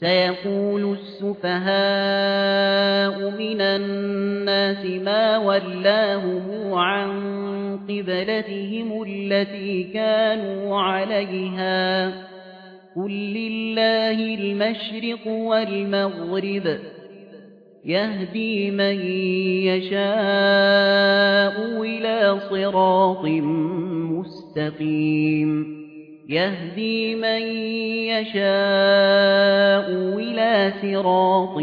سيقول السفهاء من الناس ما ولاهم عن قبلتهم التي كانوا عليها قل لله المشرق والمغرب يهدي من يشاء إلى صراط مستقيم يهدي من يشاء إلى صراط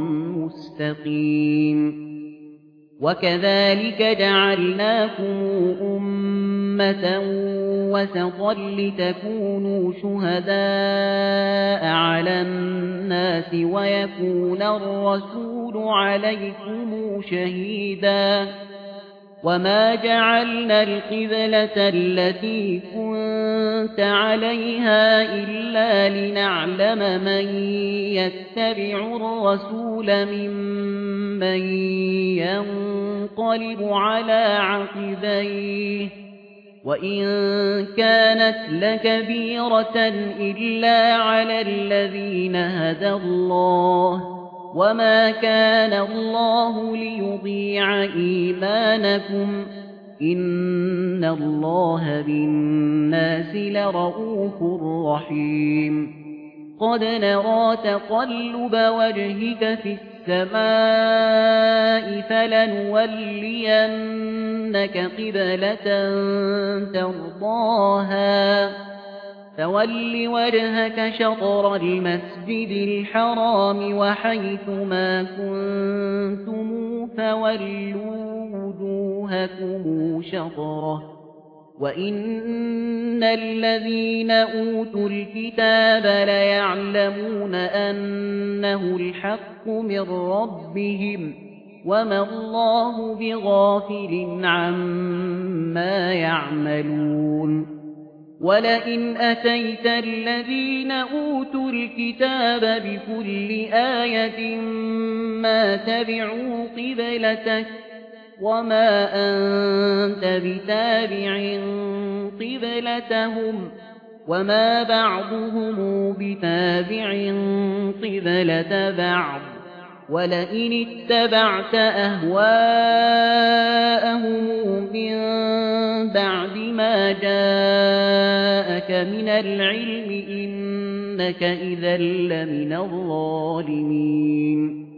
مستقيم وكذلك جعلناكم أمة وسطا لتكونوا شهداء على الناس ويكون الرسول عليكم شهيدا وما جعلنا القبلة التي كنت عليها إلا لنعلم من يتبع الرسول ممن ينقلب على عقبيه وإن كانت لكبيرة إلا على الذين هدى الله وما كان الله ليضيع إيمانكم إن الله بالناس لرءوف رحيم قد نرى تقلب وجهك في السماء فلنولينك قبلة ترضاها فول وجهك شطر المسجد الحرام وحيث ما كنتم فولوا وجوهكم شطره وإن الذين أوتوا الكتاب ليعلمون أنه الحق من ربهم وما الله بغافل عما يعملون ولئن أتيت الذين أوتوا الكتاب بكل آية ما تبعوا قبلتك وما أنت بتابع قبلتهم وما بعضهم بتابع قبلة بعض ولئن اتبعت أهواءهم من بعد ما جاءك من العلم إنك إذا لمن الظالمين